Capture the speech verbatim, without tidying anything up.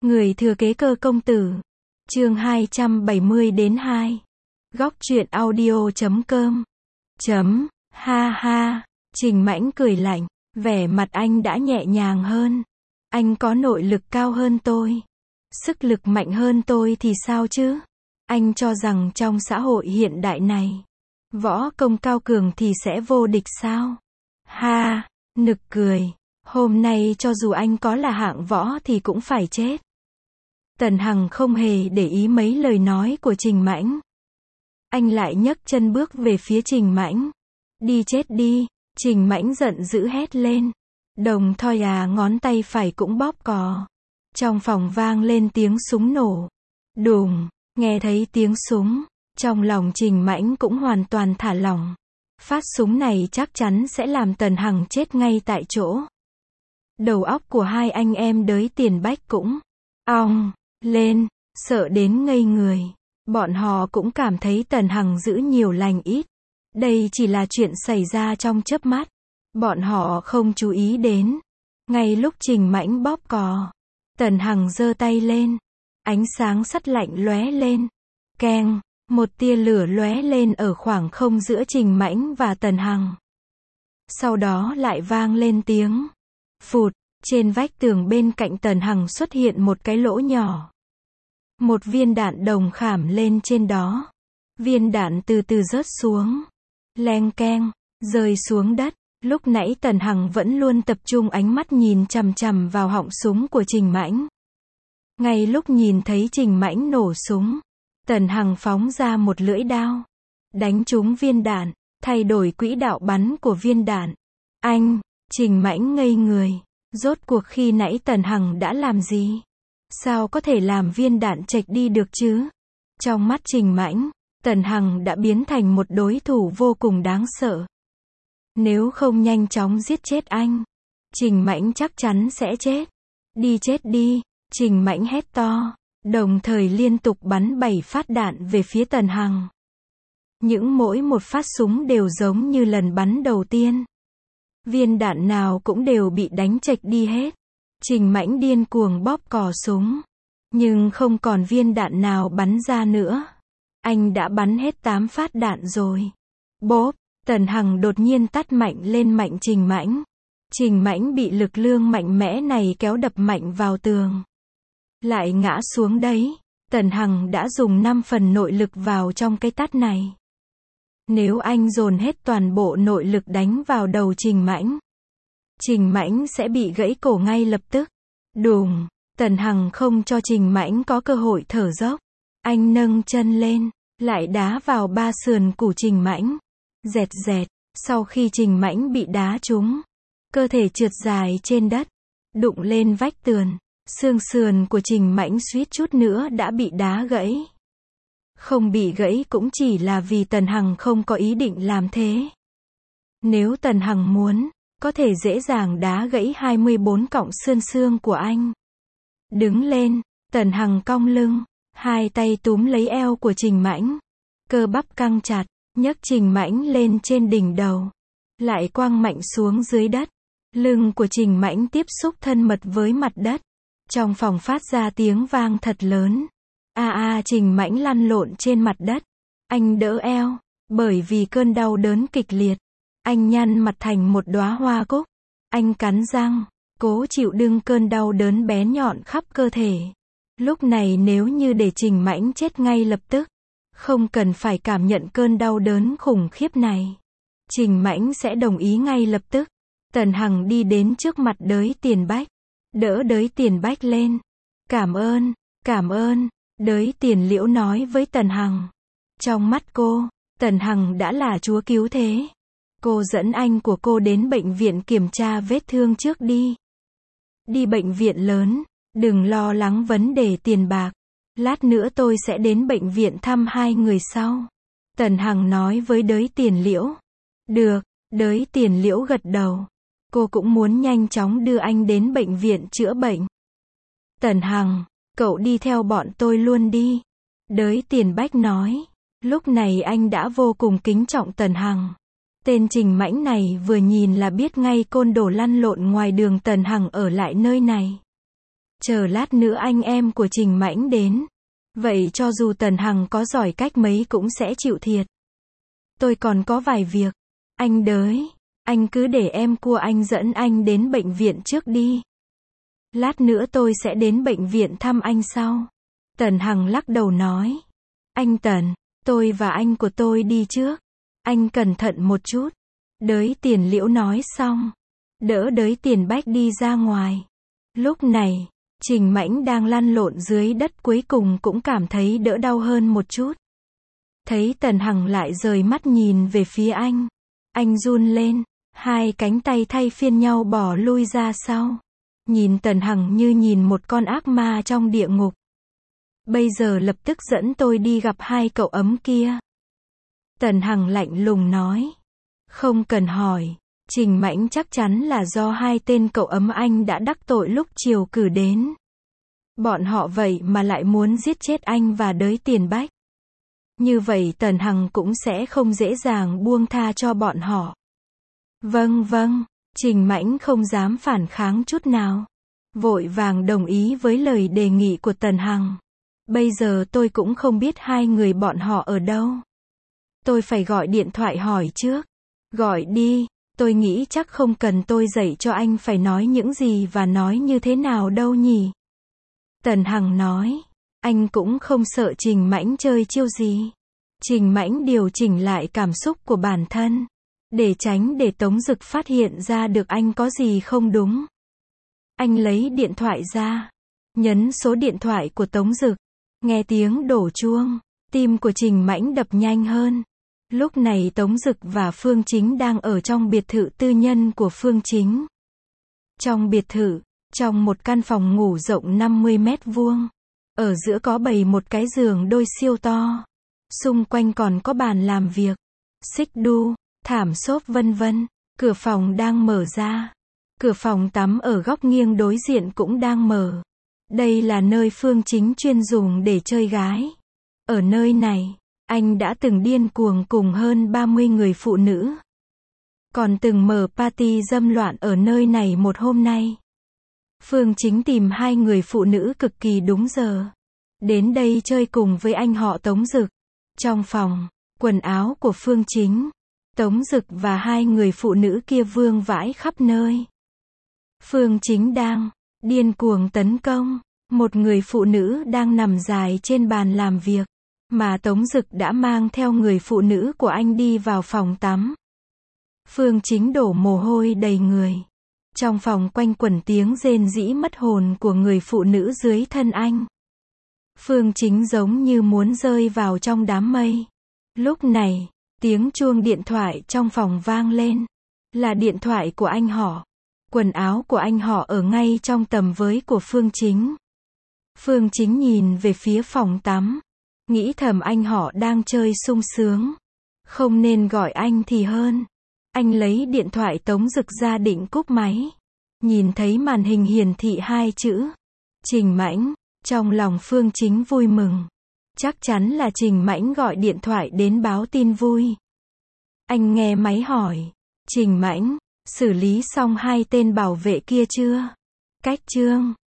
Người thừa kế Cơ công tử. Chương hai trăm bảy mươi đến hai. Góc truyện audio chấm com. Chấm, ha ha, Trình Mãnh cười lạnh, vẻ mặt anh đã nhẹ nhàng hơn. Anh có nội lực cao hơn tôi, sức lực mạnh hơn tôi thì sao chứ? Anh cho rằng trong xã hội hiện đại này, võ công cao cường thì sẽ vô địch sao? Ha, nực cười, hôm nay cho dù anh có là hạng võ thì cũng phải chết. Tần Hằng không hề để ý mấy lời nói của Trình Mãnh. Anh lại nhấc chân bước về phía Trình Mãnh. Đi chết đi, Trình Mãnh giận dữ hét lên. Đồng thời à ngón tay phải cũng bóp cò. Trong phòng vang lên tiếng súng nổ. Đùng, nghe thấy tiếng súng, trong lòng Trình Mãnh cũng hoàn toàn thả lỏng. Phát súng này chắc chắn sẽ làm Tần Hằng chết ngay tại chỗ. Đầu óc của hai anh em Đới Tiền Bách cũng ong lên, sợ đến ngây người. Bọn họ cũng cảm thấy Tần Hằng giữ nhiều lành ít. Đây chỉ là chuyện xảy ra trong chớp mắt. Bọn họ không chú ý đến. Ngay lúc Trình Mãnh bóp cò, Tần Hằng giơ tay lên. Ánh sáng sắt lạnh lóe lên. Keng, một tia lửa lóe lên ở khoảng không giữa Trình Mãnh và Tần Hằng. Sau đó lại vang lên tiếng phụt, trên vách tường bên cạnh Tần Hằng xuất hiện một cái lỗ nhỏ. Một viên đạn đồng khảm lên trên đó. Viên đạn từ từ rớt xuống. Leng keng, rơi xuống đất. Lúc nãy Tần Hằng vẫn luôn tập trung ánh mắt nhìn chằm chằm vào họng súng của Trình Mãnh. Ngay lúc nhìn thấy Trình Mãnh nổ súng, Tần Hằng phóng ra một lưỡi đao. Đánh trúng viên đạn, thay đổi quỹ đạo bắn của viên đạn. Anh, Trình Mãnh ngây người. Rốt cuộc khi nãy Tần Hằng đã làm gì? Sao có thể làm viên đạn chệch đi được chứ? Trong mắt Trình Mãnh, Tần Hằng đã biến thành một đối thủ vô cùng đáng sợ. Nếu không nhanh chóng giết chết anh, Trình Mãnh chắc chắn sẽ chết. Đi chết đi, Trình Mãnh hét to, đồng thời liên tục bắn bảy phát đạn về phía Tần Hằng. Những mỗi một phát súng đều giống như lần bắn đầu tiên. Viên đạn nào cũng đều bị đánh chệch đi hết. Trình Mãnh điên cuồng bóp cò súng, nhưng không còn viên đạn nào bắn ra nữa. Anh đã bắn hết tám phát đạn rồi. Bốp, Tần Hằng đột nhiên tát mạnh lên mạnh Trình Mãnh. Trình Mãnh bị lực lượng mạnh mẽ này kéo đập mạnh vào tường. Lại ngã xuống đấy. Tần Hằng đã dùng năm phần nội lực vào trong cái tát này. Nếu anh dồn hết toàn bộ nội lực đánh vào đầu Trình Mãnh, Trình Mãnh sẽ bị gãy cổ ngay lập tức. Đùng, Tần Hằng không cho Trình Mãnh có cơ hội thở dốc. Anh nâng chân lên, lại đá vào ba sườn của Trình Mãnh. Dẹt dẹt, sau khi Trình Mãnh bị đá trúng, cơ thể trượt dài trên đất, đụng lên vách tường. Xương sườn của Trình Mãnh suýt chút nữa đã bị đá gãy. Không bị gãy cũng chỉ là vì Tần Hằng không có ý định làm thế. Nếu Tần Hằng muốn, có thể dễ dàng đá gãy hai mươi bốn cọng xương xương của anh. Đứng lên, Tần Hằng cong lưng, hai tay túm lấy eo của Trình Mãnh. Cơ bắp căng chặt, nhấc Trình Mãnh lên trên đỉnh đầu. Lại quăng mạnh xuống dưới đất. Lưng của Trình Mãnh tiếp xúc thân mật với mặt đất. Trong phòng phát ra tiếng vang thật lớn. A a Trình Mãnh lăn lộn trên mặt đất. Anh đỡ eo, bởi vì cơn đau đớn kịch liệt. Anh nhăn mặt thành một đóa hoa cúc. Anh cắn răng, cố chịu đựng cơn đau đớn bé nhọn khắp cơ thể. Lúc này nếu như để Trình Mãnh chết ngay lập tức, không cần phải cảm nhận cơn đau đớn khủng khiếp này, Trình Mãnh sẽ đồng ý ngay lập tức. Tần Hằng đi đến trước mặt Đới Tiền Bách, đỡ Đới Tiền Bách lên. Cảm ơn, cảm ơn, Đới Tiền Liễu nói với Tần Hằng. Trong mắt cô, Tần Hằng đã là chúa cứu thế. Cô dẫn anh của cô đến bệnh viện kiểm tra vết thương trước đi. Đi bệnh viện lớn, đừng lo lắng vấn đề tiền bạc. Lát nữa tôi sẽ đến bệnh viện thăm hai người sau. Tần Hằng nói với Đới Tiền Liễu. Được, Đới Tiền Liễu gật đầu. Cô cũng muốn nhanh chóng đưa anh đến bệnh viện chữa bệnh. Tần Hằng, cậu đi theo bọn tôi luôn đi. Đới Tiền Bách nói. Lúc này anh đã vô cùng kính trọng Tần Hằng. Tên Trình Mãnh này vừa nhìn là biết ngay côn đồ lăn lộn ngoài đường. Tần Hằng ở lại nơi này chờ lát nữa anh em của Trình Mãnh đến. Vậy cho dù Tần Hằng có giỏi cách mấy cũng sẽ chịu thiệt. Tôi còn có vài việc. Anh đới, anh cứ để em cua anh dẫn anh đến bệnh viện trước đi. Lát nữa tôi sẽ đến bệnh viện thăm anh sau. Tần Hằng lắc đầu nói. Anh Tần, tôi và anh của tôi đi trước. Anh cẩn thận một chút. Đới Tiền Liễu nói xong, đỡ Đới Tiền Bách đi ra ngoài. Lúc này, Trình Mãnh đang lăn lộn dưới đất cuối cùng cũng cảm thấy đỡ đau hơn một chút. Thấy Tần Hằng lại rời mắt nhìn về phía anh. Anh run lên, hai cánh tay thay phiên nhau bỏ lui ra sau. Nhìn Tần Hằng như nhìn một con ác ma trong địa ngục. Bây giờ lập tức dẫn tôi đi gặp hai cậu ấm kia. Tần Hằng lạnh lùng nói. Không cần hỏi, Trình Mãnh chắc chắn là do hai tên cậu ấm anh đã đắc tội lúc chiều cử đến. Bọn họ vậy mà lại muốn giết chết anh và Đới Tiền Bách. Như vậy Tần Hằng cũng sẽ không dễ dàng buông tha cho bọn họ. Vâng vâng, Trình Mãnh không dám phản kháng chút nào. Vội vàng đồng ý với lời đề nghị của Tần Hằng. Bây giờ tôi cũng không biết hai người bọn họ ở đâu. Tôi phải gọi điện thoại hỏi trước. Gọi đi, tôi nghĩ chắc không cần tôi dạy cho anh phải nói những gì và nói như thế nào đâu nhỉ. Tần Hằng nói, anh cũng không sợ Trình Mãnh chơi chiêu gì. Trình Mãnh điều chỉnh lại cảm xúc của bản thân, để tránh để Tống Dực phát hiện ra được anh có gì không đúng. Anh lấy điện thoại ra, nhấn số điện thoại của Tống Dực, nghe tiếng đổ chuông, tim của Trình Mãnh đập nhanh hơn. Lúc này Tống Dực và Phương Chính đang ở trong biệt thự tư nhân của Phương Chính. Trong biệt thự, trong một căn phòng ngủ rộng năm mươi mét vuông, ở giữa có bày một cái giường đôi siêu to. Xung quanh còn có bàn làm việc, xích đu, thảm xốp vân vân. Cửa phòng đang mở ra. Cửa phòng tắm ở góc nghiêng đối diện cũng đang mở. Đây là nơi Phương Chính chuyên dùng để chơi gái. Ở nơi này, anh đã từng điên cuồng cùng hơn ba mươi người phụ nữ. Còn từng mở party dâm loạn ở nơi này một hôm nay. Phương Chính tìm hai người phụ nữ cực kỳ đúng giờ. Đến đây chơi cùng với anh họ Tống Dực. Trong phòng, quần áo của Phương Chính, Tống Dực và hai người phụ nữ kia vương vãi khắp nơi. Phương Chính đang điên cuồng tấn công một người phụ nữ đang nằm dài trên bàn làm việc, mà Tống Dực đã mang theo người phụ nữ của anh đi vào phòng tắm. Phương Chính đổ mồ hôi đầy người. Trong phòng quanh quẩn tiếng rên rỉ mất hồn của người phụ nữ dưới thân anh. Phương Chính giống như muốn rơi vào trong đám mây. Lúc này, tiếng chuông điện thoại trong phòng vang lên. Là điện thoại của anh họ. Quần áo của anh họ ở ngay trong tầm với của Phương Chính. Phương Chính nhìn về phía phòng tắm. Nghĩ thầm anh họ đang chơi sung sướng. Không nên gọi anh thì hơn. Anh lấy điện thoại Tống Dực ra định cúp máy. Nhìn thấy màn hình hiển thị hai chữ Trình Mãnh. Trong lòng Phương Chính vui mừng. Chắc chắn là Trình Mãnh gọi điện thoại đến báo tin vui. Anh nghe máy hỏi. Trình Mãnh, xử lý xong hai tên bảo vệ kia chưa? Cách chương